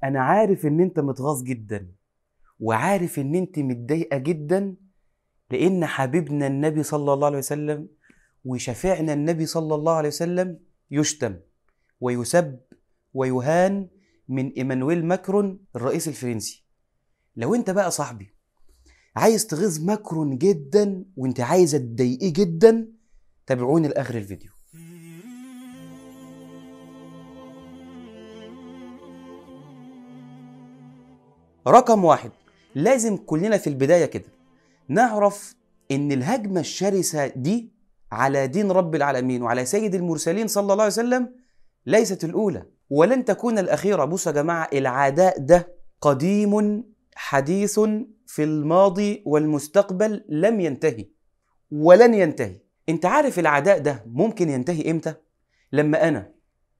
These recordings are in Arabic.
أنا عارف إن أنت متغاظ جدا، وعارف إن أنت متضايقة جدا، لأن حبيبنا النبي صلى الله عليه وسلم وشفيعنا النبي صلى الله عليه وسلم يشتم ويسب ويهان من إيمانويل ماكرون الرئيس الفرنسي. لو أنت بقى صاحبي عايز تغيظ ماكرون جدا وأنت عايزة تضايقيه جدا، تابعوني لآخر الفيديو. رقم واحد، لازم كلنا في البداية كده نعرف إن الهجمة الشرسة دي على دين رب العالمين وعلى سيد المرسلين صلى الله عليه وسلم ليست الأولى ولن تكون الأخيرة. بصوا يا جماعة، العداء ده قديم حديث في الماضي والمستقبل، لم ينتهي ولن ينتهي. انت عارف العداء ده ممكن ينتهي امتى؟ لما أنا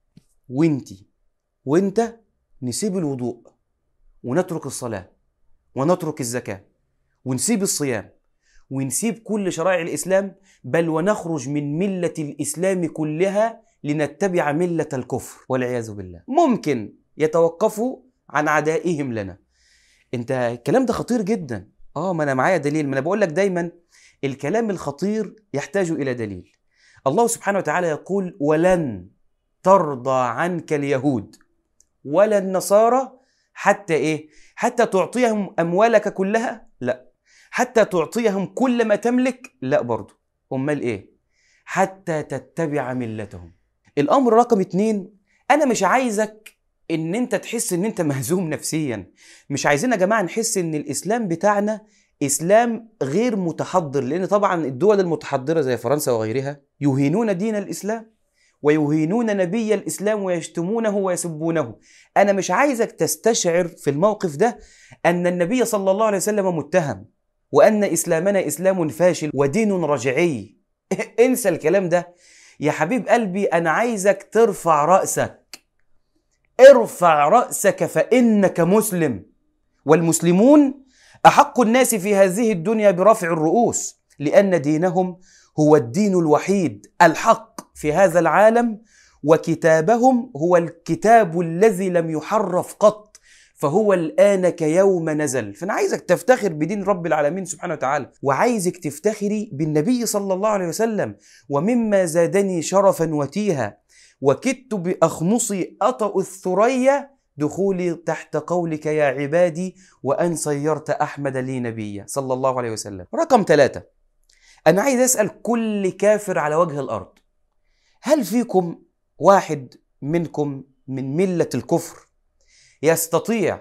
وانت نسيب الوضوء ونترك الصلاة ونترك الزكاة ونسيب الصيام ونسيب كل شرائع الإسلام، بل ونخرج من ملة الإسلام كلها لنتبع ملة الكفر والعياذ بالله. ممكن يتوقفوا عن عدائهم لنا. انت الكلام ده خطير جدا. ما انا معايا دليل، ما انا بقول لك دايما الكلام الخطير يحتاج الى دليل. الله سبحانه وتعالى يقول: ولن ترضى عنك اليهود ولا النصارى حتى ايه؟ حتى تعطيهم اموالك كلها؟ لا. حتى تعطيهم كل ما تملك؟ لا برضو. امال ايه؟ حتى تتبع ملتهم. الامر رقم 2، انا مش عايزك ان انت تحس ان انت مهزوم نفسيا. مش عايزين يا جماعة نحس ان الاسلام بتاعنا اسلام غير متحضر، لان طبعا الدول المتحضرة زي فرنسا وغيرها يهينون دين الاسلام ويهينون نبي الإسلام ويشتمونه ويسبونه. أنا مش عايزك تستشعر في الموقف ده أن النبي صلى الله عليه وسلم متهم وأن إسلامنا إسلام فاشل ودين رجعي. انسى الكلام ده يا حبيب قلبي. أنا عايزك ترفع رأسك، ارفع رأسك فإنك مسلم، والمسلمون أحق الناس في هذه الدنيا برفع الرؤوس، لأن دينهم هو الدين الوحيد الحق في هذا العالم، وكتابهم هو الكتاب الذي لم يحرف قط، فهو الآن كيوم نزل. فأنا عايزك تفتخر بدين رب العالمين سبحانه وتعالى، وعايزك تفتخري بالنبي صلى الله عليه وسلم. ومما زادني شرفا وتيها وكدت بأخمصي أطأ الثريا دخولي تحت قولك يا عبادي وأن صيرت أحمد لي نبيا صلى الله عليه وسلم. رقم 3، أنا عايز أسأل كل كافر على وجه الأرض: هل فيكم واحد منكم من ملة الكفر يستطيع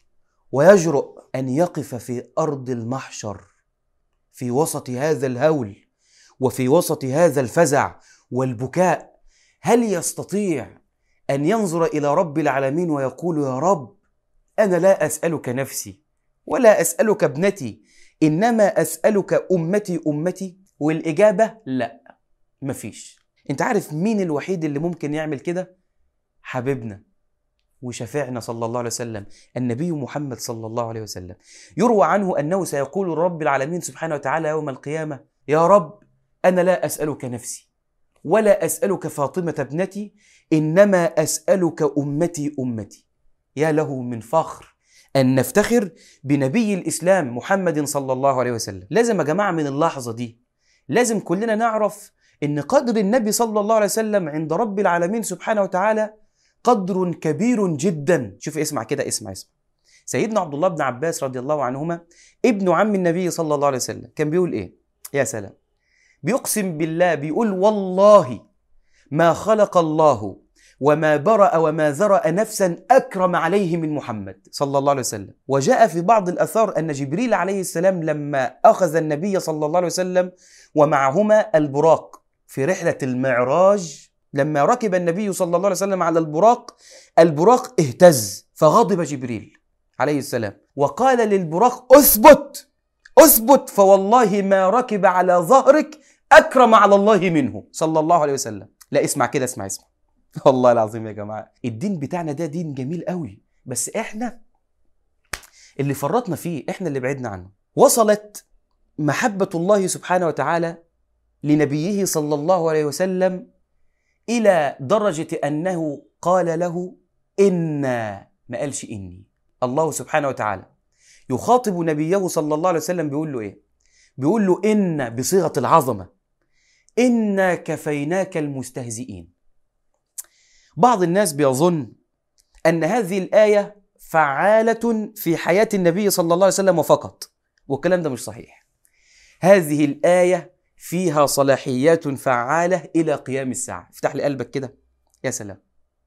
ويجرؤ أن يقف في أرض المحشر في وسط هذا الهول وفي وسط هذا الفزع والبكاء؟ هل يستطيع أن ينظر إلى رب العالمين ويقول: يا رب، أنا لا أسألك نفسي ولا أسألك ابنتي، إنما أسألك أمتي؟ والإجابة لا، مفيش. أنت عارف مين الوحيد اللي ممكن يعمل كده؟ حبيبنا وشفيعنا صلى الله عليه وسلم، النبي محمد صلى الله عليه وسلم. يروى عنه أنه سيقول رب العالمين سبحانه وتعالى يوم القيامة: يا رب، أنا لا أسألك نفسي ولا أسألك فاطمة ابنتي، إنما أسألك أمتي. يا له من فخر أن نفتخر بنبي الإسلام محمد صلى الله عليه وسلم. لازم يا جماعة من اللحظة دي لازم كلنا نعرف إن قدر النبي صلى الله عليه وسلم عند رب العالمين سبحانه وتعالى قدر كبير جدا. شوف، اسمع كده، اسمع. سيدنا عبد الله بن عباس رضي الله عنهما ابن عم النبي صلى الله عليه وسلم كان بيقول إيه؟ يا سلام، بيقسم بالله، بيقول: والله ما خلق الله وما برأ وما ذرأ نفسا أكرم عليه من محمد صلى الله عليه وسلم. وجاء في بعض الأثار أن جبريل عليه السلام لما أخذ النبي صلى الله عليه وسلم ومعهما البراق في رحلة المعراج، لما ركب النبي صلى الله عليه وسلم على البراق اهتز، فغضب جبريل عليه السلام وقال للبراق: أثبت فوالله ما ركب على ظهرك أكرم على الله منه صلى الله عليه وسلم. لا، اسمع كده، اسمع. والله العظيم يا جماعة، الدين بتاعنا ده دين جميل قوي، بس احنا اللي فرطنا فيه، احنا اللي بعدنا عنه. وصلت محبة الله سبحانه وتعالى لنبيه صلى الله عليه وسلم إلى درجة أنه قال له: إنا ما قالش إني. الله سبحانه وتعالى يخاطب نبيه صلى الله عليه وسلم بيقول له إيه؟ بيقول له إن بصيغة العظمة، إنا كفيناك المستهزئين. بعض الناس بيظن أن هذه الآية فعالة في حياة النبي صلى الله عليه وسلم وفقط، والكلام ده مش صحيح. هذه الآية فيها صلاحيات فعالة إلى قيام الساعة. افتح لي قلبك كده، يا سلام.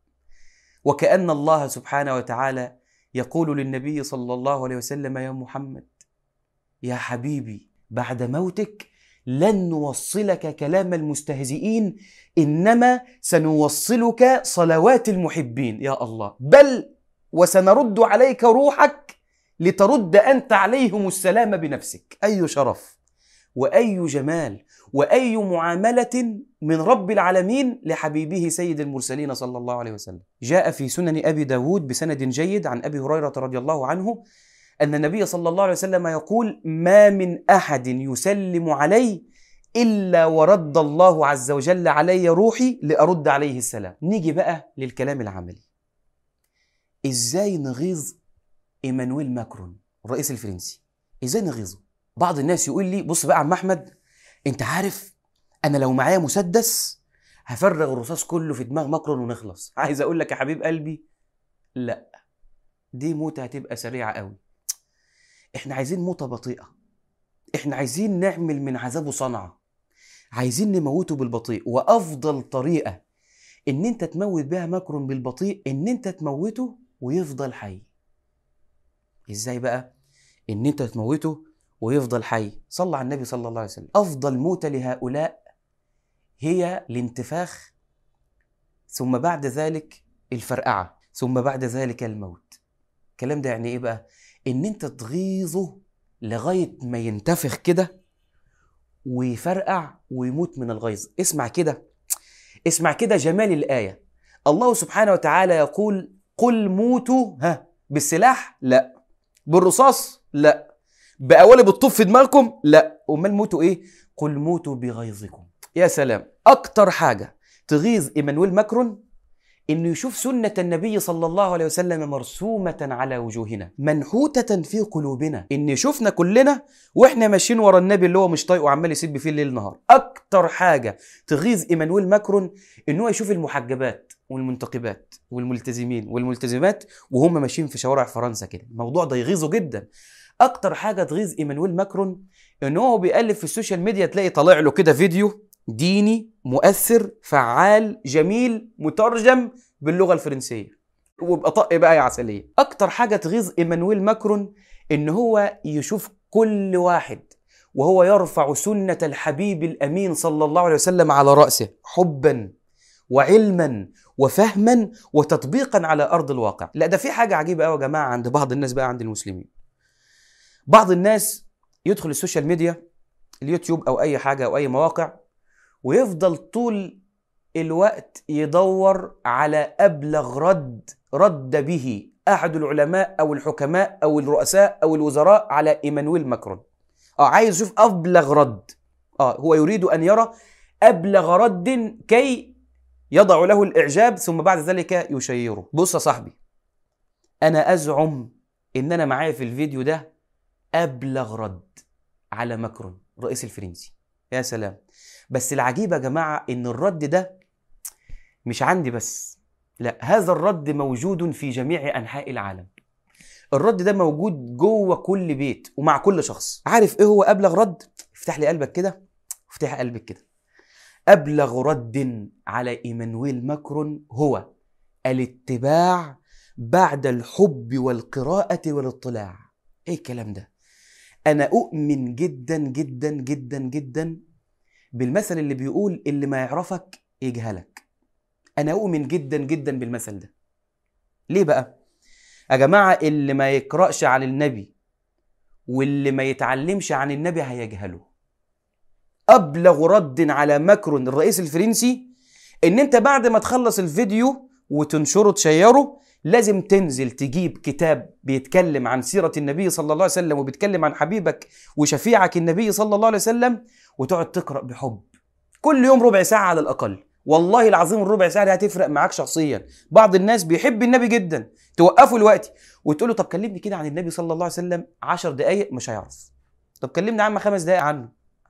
وكأن الله سبحانه وتعالى يقول للنبي صلى الله عليه وسلم: يا محمد، يا حبيبي، بعد موتك لن نوصلك كلام المستهزئين، إنما سنوصلك صلوات المحبين. يا الله، بل وسنرد عليك روحك لترد أنت عليهم السلام بنفسك. أي شرف وأي جمال وأي معاملة من رب العالمين لحبيبه سيد المرسلين صلى الله عليه وسلم. جاء في سنن أبي داود بسند جيد عن أبي هريرة رضي الله عنه أن النبي صلى الله عليه وسلم يقول: ما من أحد يسلم علي إلا ورد الله عز وجل علي روحي لأرد عليه السلام. نيجي بقى للكلام العملي. إزاي نغيظ إيمانويل ماكرون الرئيس الفرنسي؟ إزاي نغيظه؟ بعض الناس يقول لي: بص بقى يا عم أحمد، أنت عارف أنا لو معايا مسدس هفرغ الرصاص كله في دماغ ماكرون ونخلص. عايز أقول لك يا حبيب قلبي، لا، دي موتة هتبقى سريعة قوي. إحنا عايزين موتة بطيئة. إحنا عايزين نعمل من عذابه صنعة، عايزين نموته بالبطيء. وأفضل طريقة إن أنت تموت بها ماكرون بالبطيء إن أنت تموته ويفضل حي. إزاي بقى؟ إن أنت تموته ويفضل حي. صلى على النبي صلى الله عليه وسلم. أفضل موتة لهؤلاء هي الانتفاخ، ثم بعد ذلك الفرقعة، ثم بعد ذلك الموت. الكلام ده يعني إيه بقى؟ إن أنت تغيظه لغاية ما ينتفخ كده ويفرقع ويموت من الغيظ. اسمع كده، اسمع كده جمال الآية. الله سبحانه وتعالى يقول: قل موتوا بالسلاح؟ لا. بالرصاص؟ لا. بقوالب الطوب في دماغكم؟ لا. امال موتوا ايه؟ قل موتوا بغيظكم. يا سلام. اكتر حاجة تغيظ ايمانويل ماكرون انه يشوف سنة النبي صلى الله عليه وسلم مرسومة على وجوهنا، منحوتة في قلوبنا، ان يشوفنا كلنا واحنا ماشيين ورا النبي اللي هو مش طايقه وعمال يسب فيه الليل نهار. اكتر حاجة تغيظ ايمانويل ماكرون ان هو يشوف المحجبات والمنتقبات والملتزمين والملتزمات وهم ماشيين في شوارع فرنسا كده. الموضوع ده يغيظه جدا. اكتر حاجة تغيظ ايمانويل ماكرون ان هو بيقلب في السوشيال ميديا تلاقي طالع له كده فيديو ديني مؤثر فعال جميل مترجم باللغة الفرنسية وبأطق بقى يا عسلية. أكتر حاجة تغيظ إيمانويل ماكرون إن هو يشوف كل واحد وهو يرفع سنة الحبيب الأمين صلى الله عليه وسلم على رأسه حبا وعلما وفهما وتطبيقا على أرض الواقع. لا، ده في حاجة عجيبة قوي يا جماعة عند بعض الناس بقى، عند المسلمين. بعض الناس يدخل السوشيال ميديا، اليوتيوب أو أي حاجة أو أي مواقع، ويفضل طول الوقت يدور على أبلغ رد به أحد العلماء أو الحكماء أو الرؤساء أو الوزراء على إيمانويل ماكرون. عايز يشوف أبلغ رد. هو يريد أن يرى أبلغ رد كي يضع له الإعجاب ثم بعد ذلك يشيره. بص يا صاحبي، أنا أزعم إن أنا معايا في الفيديو ده أبلغ رد على ماكرون الرئيس الفرنسي. يا سلام. بس العجيب يا جماعة إن الرد ده مش عندي بس، لا، هذا الرد موجود في جميع أنحاء العالم. الرد ده موجود جوه كل بيت ومع كل شخص. عارف إيه هو أبلغ رد؟ افتح لي قلبك كده، افتح قلبك كده. أبلغ رد على إيمانويل ماكرون هو الاتباع بعد الحب والقراءة والاطلاع. إيه الكلام ده؟ أنا أؤمن جدا جدا جدا جدا بالمثل اللي بيقول اللي ما يعرفك يجهلك. أنا أؤمن جدا جدا بالمثل ده. ليه بقى؟ يا جماعة، اللي ما يقرأش عن النبي واللي ما يتعلمش عن النبي هيجهله. أبلغ رد على ماكرون الرئيس الفرنسي إن أنت بعد ما تخلص الفيديو وتنشره تشيره لازم تنزل تجيب كتاب بيتكلم عن سيرة النبي صلى الله عليه وسلم وبيتكلم عن حبيبك وشفيعك النبي صلى الله عليه وسلم، وتقعد تقرأ بحب كل يوم ربع ساعة على الأقل، والله العظيم الربع ساعة دي هتفرق معاك شخصيا. بعض الناس بيحب النبي جدا، توقفه الوقت وتقول له طب كلمني كده عن النبي صلى الله عليه وسلم 10 دقايق، مش هيعرف. طب كلمني يا عم 5 دقايق عنه،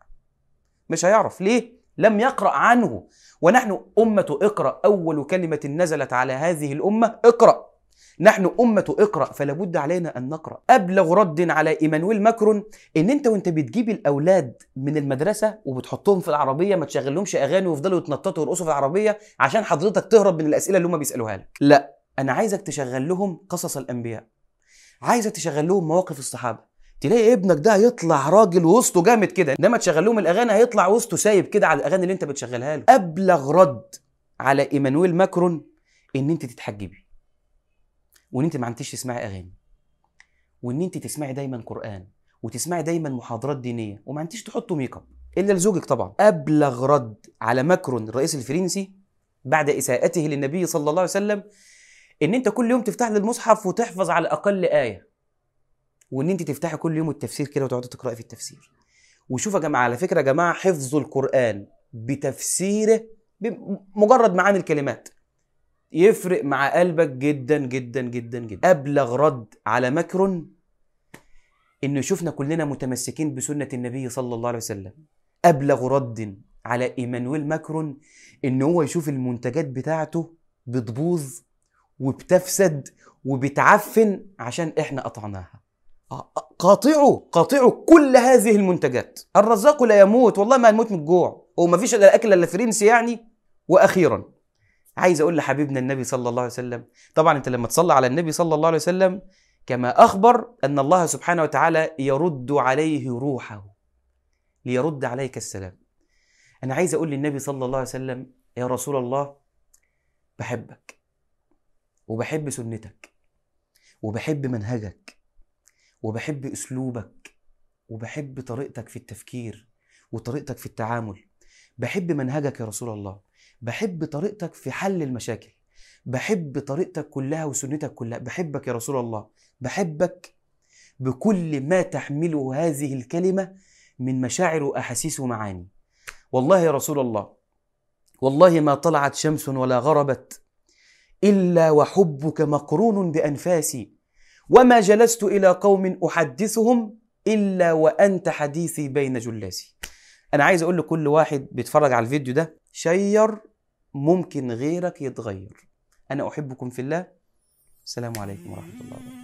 مش هيعرف. ليه؟ لم يقرأ عنه. ونحن أمة اقرأ، أول كلمة نزلت على هذه الأمة اقرأ. نحن أمة اقرأ، فلا بد علينا أن نقرأ. أبلغ رد على إيمانويل ماكرون إن أنت وأنت بتجيب الأولاد من المدرسة وبتحطهم في العربية ما تشغلهمش أغاني ويفضلوا يتنططوا ويرقصوا في العربية عشان حضرتك تهرب من الأسئلة اللي هم بيسألوها لك. لا، أنا عايزك تشغل لهم قصص الأنبياء، عايزك تشغل لهم مواقف الصحابة. تلاقي ابنك ده هيطلع راجل وسطه جامد كده، انما تشغل لهم الاغاني هيطلع وسطه سايب كده على الاغاني اللي انت بتشغلها له. ابلغ رد على ايمانويل ماكرون ان انت تتحجبي، وان انت ما عندكيش تسمعي اغاني، وان انت تسمعي دايما قران، وتسمعي دايما محاضرات دينيه، وما عندكيش تحطوا ميك اب الا لزوجك طبعا. ابلغ رد على ماكرون الرئيس الفرنسي بعد اساءته للنبي صلى الله عليه وسلم ان انت كل يوم تفتح للمصحف وتحفظ على الاقل ايه، وان انت تفتحي كل يوم التفسير كده وتقعدي تقراي في التفسير. وشوف يا جماعه، على فكره يا جماعه، حفظ القران بتفسيره بمجرد معاني الكلمات يفرق مع قلبك جدا جدا جدا جدا. ابلغ رد على ماكرون انه شفنا كلنا متمسكين بسنه النبي صلى الله عليه وسلم. ابلغ رد على ايمانويل ماكرون ان هو يشوف المنتجات بتاعته بتبوظ وبتفسد وبتعفن عشان احنا قطعناها. قاطعوا كل هذه المنتجات. الرزاق لا يموت، والله ما هنموت من الجوع، وما فيش الا الاكل الا فرنسي يعني. واخيرا عايز اقول لحبيبنا النبي صلى الله عليه وسلم، طبعا انت لما تصلي على النبي صلى الله عليه وسلم كما اخبر ان الله سبحانه وتعالى يرد عليه روحه ليرد عليك السلام. انا عايز اقول للنبي صلى الله عليه وسلم يا رسول الله بحبك، وبحب سنتك، وبحب منهجك، وبحب أسلوبك، وبحب طريقتك في التفكير وطريقتك في التعامل. بحب منهجك يا رسول الله، بحب طريقتك في حل المشاكل، بحب طريقتك كلها وسنتك كلها. بحبك يا رسول الله، بحبك بكل ما تحمله هذه الكلمة من مشاعر وأحاسيس ومعاني. والله يا رسول الله، والله ما طلعت شمس ولا غربت إلا وحبك مقرون بأنفاسي، وما جلست إلى قوم أحدثهم إلا وأنت حديثي بين جلاسي. أنا عايز أقول لكل واحد بيتفرج على الفيديو ده شير، ممكن غيرك يتغير. أنا أحبكم في الله. السلام عليكم ورحمة الله وبركاته.